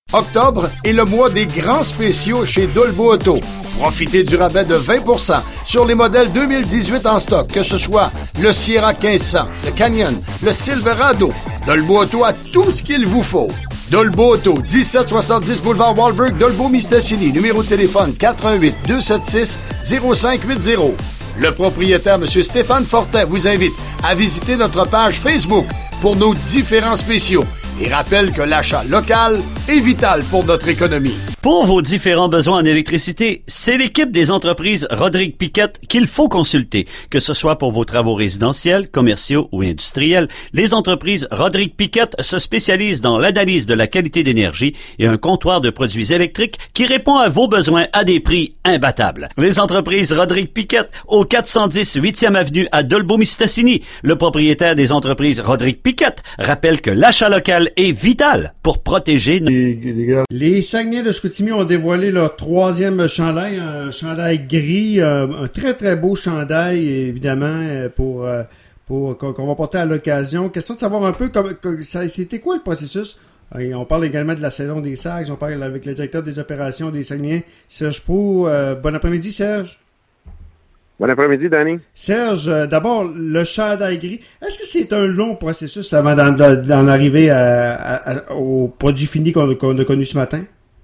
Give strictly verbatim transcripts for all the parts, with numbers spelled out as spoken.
Octobre est le mois des grands spéciaux chez Dolbo Auto. Profitez du rabais de vingt pour cent sur les modèles deux mille dix-huit en stock, que ce soit le Sierra quinze cents, le Canyon, le Silverado. Dolbo Auto a tout ce qu'il vous faut. Dolbo Auto, dix-sept soixante-dix boulevard Wahlberg, Dolbeau-Mistassini. Numéro de téléphone quatre un huit, deux sept six, zéro cinq huit zéro. Le propriétaire, M. Stéphane Fortin, vous invite à visiter notre page Facebook pour nos différents spéciaux. Et rappelle que l'achat local est vital pour notre économie. Pour vos différents besoins en électricité, c'est l'équipe des entreprises Rodrigue Piquette qu'il faut consulter. Que ce soit pour vos travaux résidentiels, commerciaux ou industriels, les entreprises Rodrigue Piquette se spécialisent dans l'analyse de la qualité d'énergie et un comptoir de produits électriques qui répond à vos besoins à des prix imbattables. Les entreprises Rodrigue Piquette au quatre cent dix huitième avenue à Dolbeau-Mistassini. Le propriétaire des entreprises Rodrigue Piquette rappelle que l'achat local est vital pour protéger nos... Les Saguenay de Chicoutimi ont dévoilé leur troisième chandail, un chandail gris, un très très beau chandail évidemment pour pour qu'on va porter à l'occasion. Question de savoir un peu comme, comme ça, c'était quoi le processus. Et on parle également de la saison des Sags, on parle avec le directeur des opérations des Saguenay, Serge Proulx. Euh, bon après-midi Serge. Bon après-midi, Danny. Serge, euh, d'abord, le chandail gris, est-ce que c'est un long processus avant d'en, d'en arriver à, à, à, au produit fini qu'on, qu'on a connu ce matin?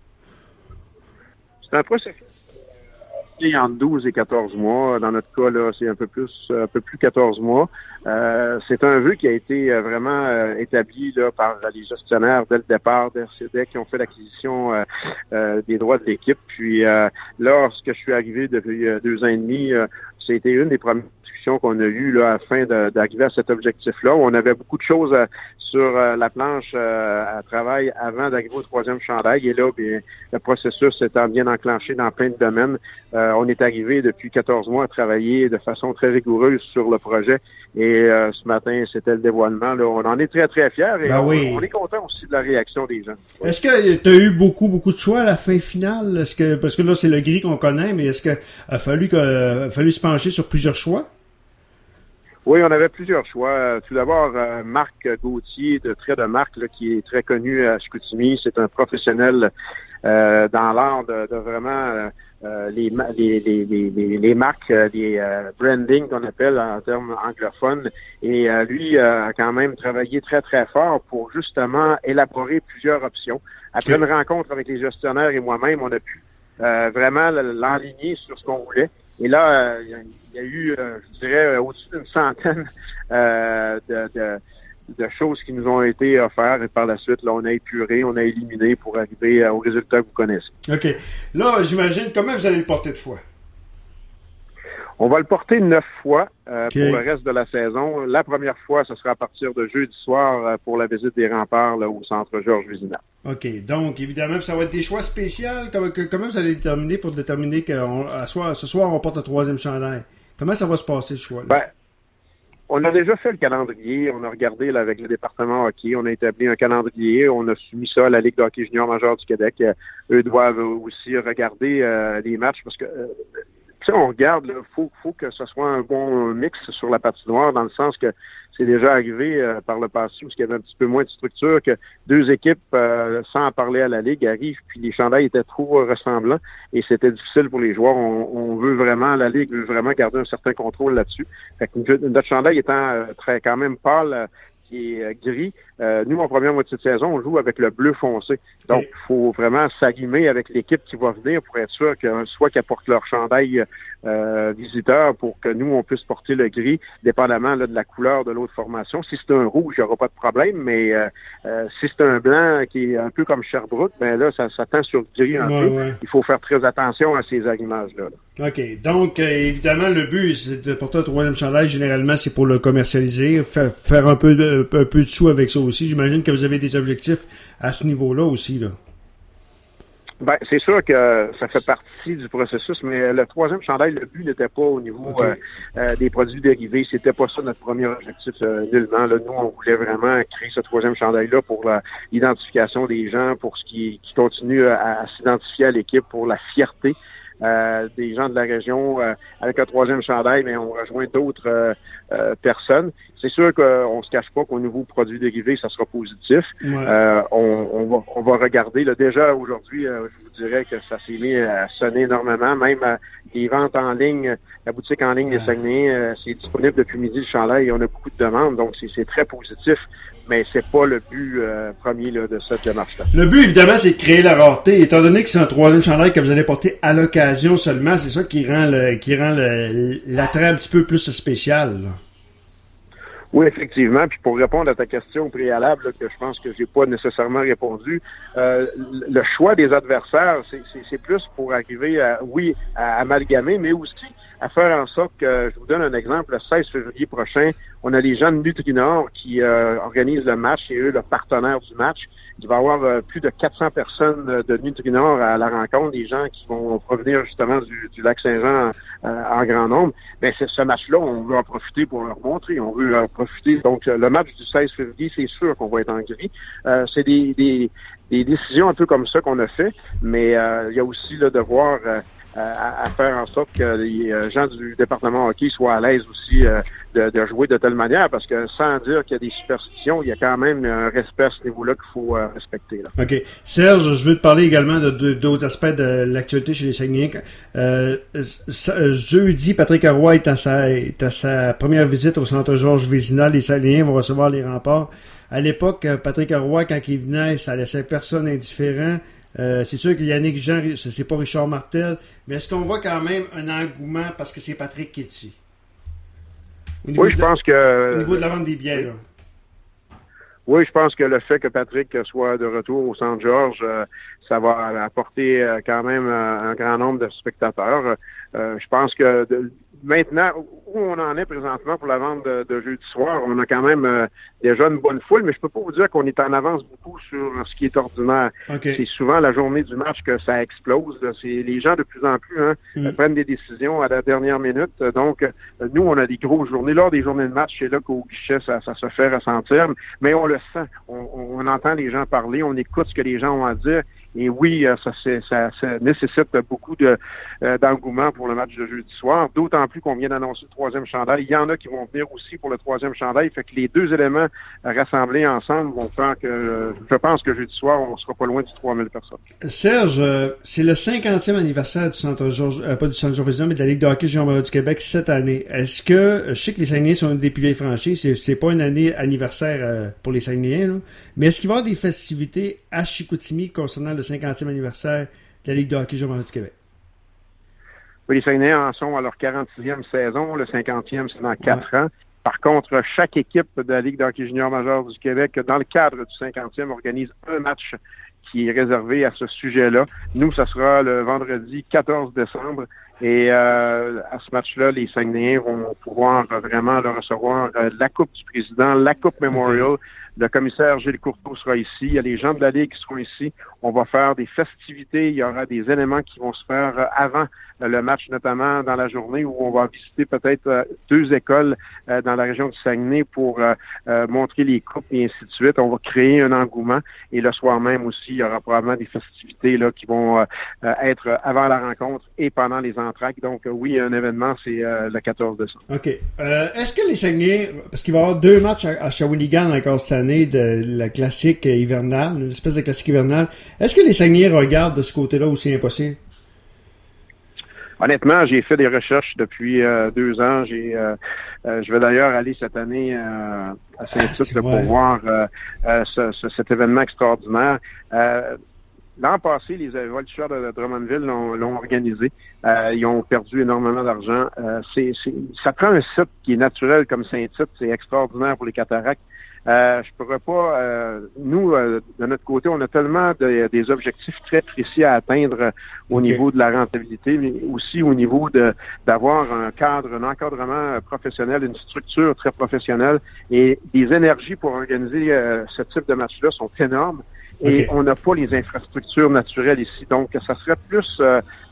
C'est un processus entre douze et quatorze mois. Dans notre cas, là, c'est un peu plus un peu plus quatorze mois. Euh, c'est un vœu qui a été vraiment euh, établi là, par les gestionnaires dès le départ d'R C D E C qui ont fait l'acquisition euh, euh, des droits de l'équipe. Puis euh, lorsque je suis arrivé depuis euh, deux ans et demi, euh, c'était une des premières discussions qu'on a eues là, afin de, d'arriver à cet objectif-là. On avait beaucoup de choses à, sur euh, la planche euh, à travail avant d'arriver au troisième chandail. Et là, bien, le processus étant bien enclenché dans plein de domaines, euh, on est arrivé depuis quatorze mois à travailler de façon très rigoureuse sur le projet. Et euh, ce matin, c'était le dévoilement. Là. On en est très, très fiers et ben on, oui. on est content aussi de la réaction des gens. Ouais. Est-ce que tu as eu beaucoup, beaucoup de choix à la fin finale? Est-ce que, parce que là, c'est le gris qu'on connaît, mais est-ce qu'il a fallu, que, a fallu se pencher sur plusieurs choix? Oui, on avait plusieurs choix. Tout d'abord, euh, Marc Gauthier, de Trait de Marc, là, qui est très connu à Chicoutimi. C'est un professionnel euh, dans l'art de, de vraiment euh, les, les, les, les, les marques, les euh, branding qu'on appelle en termes anglophones. Et euh, lui euh, a quand même travaillé très, très fort pour justement élaborer plusieurs options. Après une rencontre avec les gestionnaires et moi-même, on a pu euh, vraiment l'enligner sur ce qu'on voulait. Et là, il euh, y, y a eu, euh, je dirais, au-dessus d'une centaine euh, de, de, de choses qui nous ont été offertes. Et par la suite, là, on a épuré, on a éliminé pour arriver euh, au résultat que vous connaissez. OK. Là, j'imagine, comment vous allez le porter de fois? On va le porter neuf fois euh, okay. pour le reste de la saison. La première fois, ce sera à partir de jeudi soir euh, pour la visite des remparts là, au centre Georges Vézina. OK. Donc, évidemment, ça va être des choix spéciaux. Comment, comment vous allez déterminer pour déterminer que ce soir, on porte le troisième chandail? Comment ça va se passer, le choix? Là? Ben, on a déjà fait le calendrier. On a regardé là, avec le département hockey. On a établi un calendrier. On a soumis ça à la Ligue de hockey junior majeur du Québec. Euh, eux doivent aussi regarder euh, les matchs parce que... Euh, Si on regarde, il faut, faut que ce soit un bon mix sur la patinoire, dans le sens que c'est déjà arrivé euh, par le passé, parce qu'il y avait un petit peu moins de structure, que deux équipes, euh, sans en parler à la Ligue, arrivent, puis les chandails étaient trop ressemblants, et c'était difficile pour les joueurs. On, on veut vraiment, la Ligue veut vraiment garder un certain contrôle là-dessus. Fait que notre chandail étant euh, très quand même pâle, euh, qui est euh, gris. Euh, nous, en première moitié de saison, on joue avec le bleu foncé. Donc, il faut vraiment s'arrimer avec l'équipe qui va venir pour être sûr que soit qu'ils apportent leur chandail euh, visiteur pour que nous, on puisse porter le gris, dépendamment là, de la couleur de l'autre formation. Si c'est un rouge, il n'y aura pas de problème, mais euh, euh, si c'est un blanc qui est un peu comme Sherbrooke, ben là, ça, ça tend sur le gris un ouais, peu. Ouais. Il faut faire très attention à ces arrimages-là. Là. OK. Donc, euh, évidemment, le but, c'est de porter un troisième chandail. Généralement, c'est pour le commercialiser, faire, faire un peu de, un peu de sous avec ça aussi. J'imagine que vous avez des objectifs à ce niveau-là aussi, là. Ben, c'est sûr que ça fait partie du processus, mais le troisième chandail, le but n'était pas au niveau okay. euh, euh, des produits dérivés. C'était pas ça notre premier objectif, euh, nullement. Là, nous, on voulait vraiment créer ce troisième chandail-là pour la, l'identification des gens, pour ce qui, qui continue à, à s'identifier à l'équipe, pour la fierté. euh, des gens de la région euh, avec un troisième chandail, mais on rejoint d'autres euh, euh, personnes. C'est sûr qu'on se cache pas qu'au niveau produit dérivé, ça sera positif. Ouais. Euh, on, on, va, on va regarder. Là, déjà aujourd'hui, euh, je vous dirais que ça s'est mis à sonner énormément. Même euh, les ventes en ligne, la boutique en ligne ouais. des Saguenay, euh, c'est disponible depuis midi le chandail et on a beaucoup de demandes, donc c'est, c'est très positif. Mais c'est pas le but euh, premier là, de cette démarche-là. Le but, évidemment, c'est de créer la rareté. Étant donné que c'est un troisième chandail que vous allez porter à l'occasion seulement, c'est ça qui rend le, qui rend le, l'attrait un petit peu plus spécial. Là. Oui, effectivement. Puis pour répondre à ta question préalable, là, que je pense que j'ai pas nécessairement répondu, euh, le choix des adversaires, c'est, c'est, c'est plus pour arriver à, oui, à amalgamer, mais aussi à faire en sorte que, je vous donne un exemple, le seize février prochain, on a les gens de Nutrinor qui euh, organisent le match et eux, le partenaire du match. Il va y avoir euh, plus de quatre cents personnes de Nutrinor à la rencontre, des gens qui vont provenir justement du, du lac Saint-Jean euh, en grand nombre. Ben, c'est ce match-là, on veut en profiter pour leur montrer, on veut en profiter. Donc, le match du seize février, c'est sûr qu'on va être en gris. Euh, c'est des, des, des décisions un peu comme ça qu'on a fait, mais euh, il y a aussi le devoir euh, À, à faire en sorte que les gens du département hockey soient à l'aise aussi euh, de, de jouer de telle manière, parce que sans dire qu'il y a des superstitions, il y a quand même un respect à ce niveau-là qu'il faut euh, respecter. Là. OK. Serge, je veux te parler également de, de, d'autres aspects de l'actualité chez les Saguenayens. Euh, jeudi, Patrick Roy est à, sa, est à sa première visite au centre Georges Vézina. Les Saguenayens vont recevoir les Remparts. À l'époque, Patrick Roy, quand il venait, ça laissait personne indifférent. Euh, c'est sûr que Yannick Jean, c'est pas Richard Martel, mais est-ce qu'on voit quand même un engouement parce que c'est Patrick qui est ici? Oui, je pense que... Au niveau de la vente des billets, là. Oui, je pense que le fait que Patrick soit de retour au Centre Georges, euh, ça va apporter euh, quand même euh, un grand nombre de spectateurs. Euh, je pense que de, maintenant, où on en est présentement pour la vente de, de jeudi soir, on a quand même euh, déjà une bonne foule, mais je peux pas vous dire qu'on est en avance beaucoup sur ce qui est ordinaire. Okay. C'est souvent la journée du match que ça explose. C'est les gens de plus en plus hein, mm. prennent des décisions à la dernière minute. Donc, nous, on a des grosses journées. Lors des journées de match, c'est là qu'au guichet, ça, ça se fait ressentir, mais on le sent. On, on entend les gens parler, on écoute ce que les gens ont à dire. Et oui, ça, c'est, ça, ça nécessite beaucoup de, euh, d'engouement pour le match de jeudi soir, d'autant plus qu'on vient d'annoncer le troisième chandail. Il y en a qui vont venir aussi pour le troisième chandail, fait que les deux éléments rassemblés ensemble vont faire que, euh, je pense que jeudi soir, on sera pas loin du trois mille personnes. Serge, euh, c'est le cinquantième anniversaire du Centre Georges, euh, pas du Centre Georges Vézina, mais de la Ligue de hockey junior majeur du Québec cette année. Est-ce que, je sais que les Saguenayens sont une des plus vieilles franchises, c'est, c'est pas une année anniversaire euh, pour les Saguenayens, là, mais est-ce qu'il va y avoir des festivités à Chicoutimi concernant le cinquantième anniversaire de la Ligue de hockey junior majeur du Québec? Oui, les Saguenayens en sont à leur quarante-sixième saison. Le cinquantième, c'est dans quatre ouais. ans. Par contre, chaque équipe de la Ligue de hockey junior majeur du Québec, dans le cadre du cinquantième, organise un match qui est réservé à ce sujet-là. Nous, ça sera le vendredi quatorze décembre. Et euh, à ce match-là, les Saguenayens vont pouvoir vraiment là, recevoir euh, la Coupe du Président, la Coupe Memorial. Okay. Le commissaire Gilles Courteau sera ici. Il y a les gens de la Ligue qui seront ici. On va faire des festivités. Il y aura des éléments qui vont se faire avant le match, notamment dans la journée où on va visiter peut-être deux écoles dans la région du Saguenay pour montrer les coupes et ainsi de suite. On va créer un engouement. Et le soir même aussi, il y aura probablement des festivités là qui vont être avant la rencontre et pendant les entractes. Donc oui, un événement, c'est le quatorze décembre. OK. Euh, est-ce que les Saguenay, parce qu'il va y avoir deux matchs à, à Shawinigan encore cette année, de la classique hivernale, une espèce de classique hivernale. Est-ce que les Saguenayens regardent de ce côté-là aussi impossible? Honnêtement, j'ai fait des recherches depuis euh, deux ans. J'ai, euh, euh, je vais d'ailleurs aller cette année euh, à Saint-Tite ah, pour ouais. voir euh, euh, ce, ce, cet événement extraordinaire. Euh, L'an passé, les voltigeurs de Drummondville l'ont, l'ont organisé. Euh, ils ont perdu énormément d'argent. Euh, c'est, c'est, ça prend un site qui est naturel comme Saint-Tite. C'est extraordinaire pour les cataractes. Euh, je pourrais pas. Euh, nous, euh, de notre côté, on a tellement de, des objectifs très précis à atteindre euh, au okay. niveau de la rentabilité, mais aussi au niveau de d'avoir un cadre, un encadrement professionnel, une structure très professionnelle et des énergies pour organiser euh, ce type de match-là sont énormes. Et okay. on n'a pas les infrastructures naturelles ici. Donc, ça serait plus euh,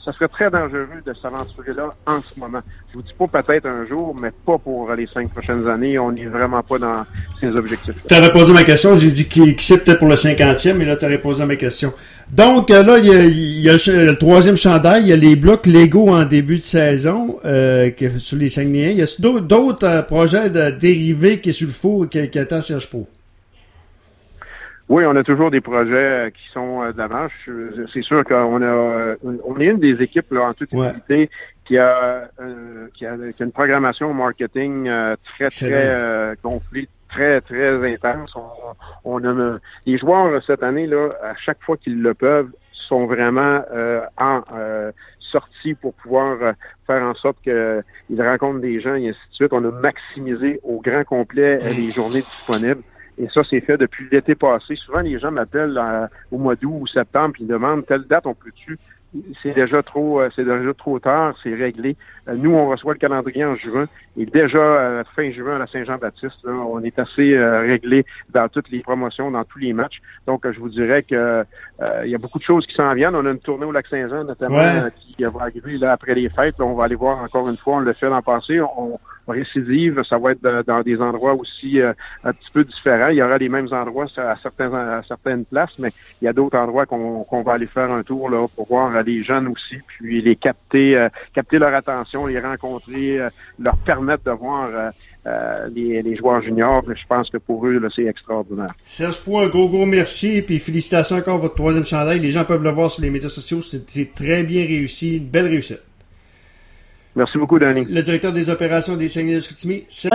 ça serait très dangereux de s'aventurer là en ce moment. Je vous dis pas peut-être un jour, mais pas pour les cinq prochaines années. On n'est vraiment pas dans ces objectifs-là. Tu as répondu à ma question. J'ai dit qu'il qui c'est peut-être pour le cinquantième, mais là, tu as répondu à ma question. Donc, là, il y a, il y a le, le troisième chandail. Il y a les blocs Lego en début de saison euh, qui, sur les Saguenayens. Il y a d'autres, d'autres euh, projets de dérivés qui est sur le four qui, qui attend Serge Pro. Oui, on a toujours des projets qui sont de l'avant. C'est sûr qu'on a, on est une des équipes là, en toute humilité ouais. qui a, euh, qui a, qui a une programmation marketing euh, très très euh, gonflée, très très intense. On, on a les joueurs cette année là, à chaque fois qu'ils le peuvent, sont vraiment euh, en euh, sortis pour pouvoir euh, faire en sorte qu'ils rencontrent des gens et ainsi de suite. On a maximisé au grand complet euh, les journées disponibles. Et ça, c'est fait depuis l'été passé. Souvent, les gens m'appellent euh, au mois d'août ou septembre puis ils demandent telle date on peut-tu. C'est déjà trop, euh, c'est déjà trop tard, c'est réglé. Euh, nous, on reçoit le calendrier en juin et déjà euh, fin juin à la Saint-Jean-Baptiste, là, on est assez euh, réglé dans toutes les promotions, dans tous les matchs. Donc, euh, je vous dirais que euh, il y a beaucoup de choses qui s'en viennent. On a une tournée au Lac-Saint-Jean, notamment, ouais. euh, qui va arriver là après les fêtes. Là, on va aller voir encore une fois. On l'a fait l'an passé. On, on récidive. Ça va être de, dans des endroits aussi euh, un petit peu différents. Il y aura les mêmes endroits à certains à certaines places, mais il y a d'autres endroits qu'on, qu'on va aller faire un tour là pour voir euh, les jeunes aussi, puis les capter, euh, capter leur attention, les rencontrer, euh, leur permettre de voir euh, euh, les, les joueurs juniors. Je pense que pour eux, là, c'est extraordinaire. Serge Pro, un gros, gros merci, puis félicitations encore votre troisième chandail. Les gens peuvent le voir sur les médias sociaux. C'est, c'est très bien réussi, une belle réussite. Merci beaucoup, Danny. Le directeur des opérations des Saguenay de Chicoutimi.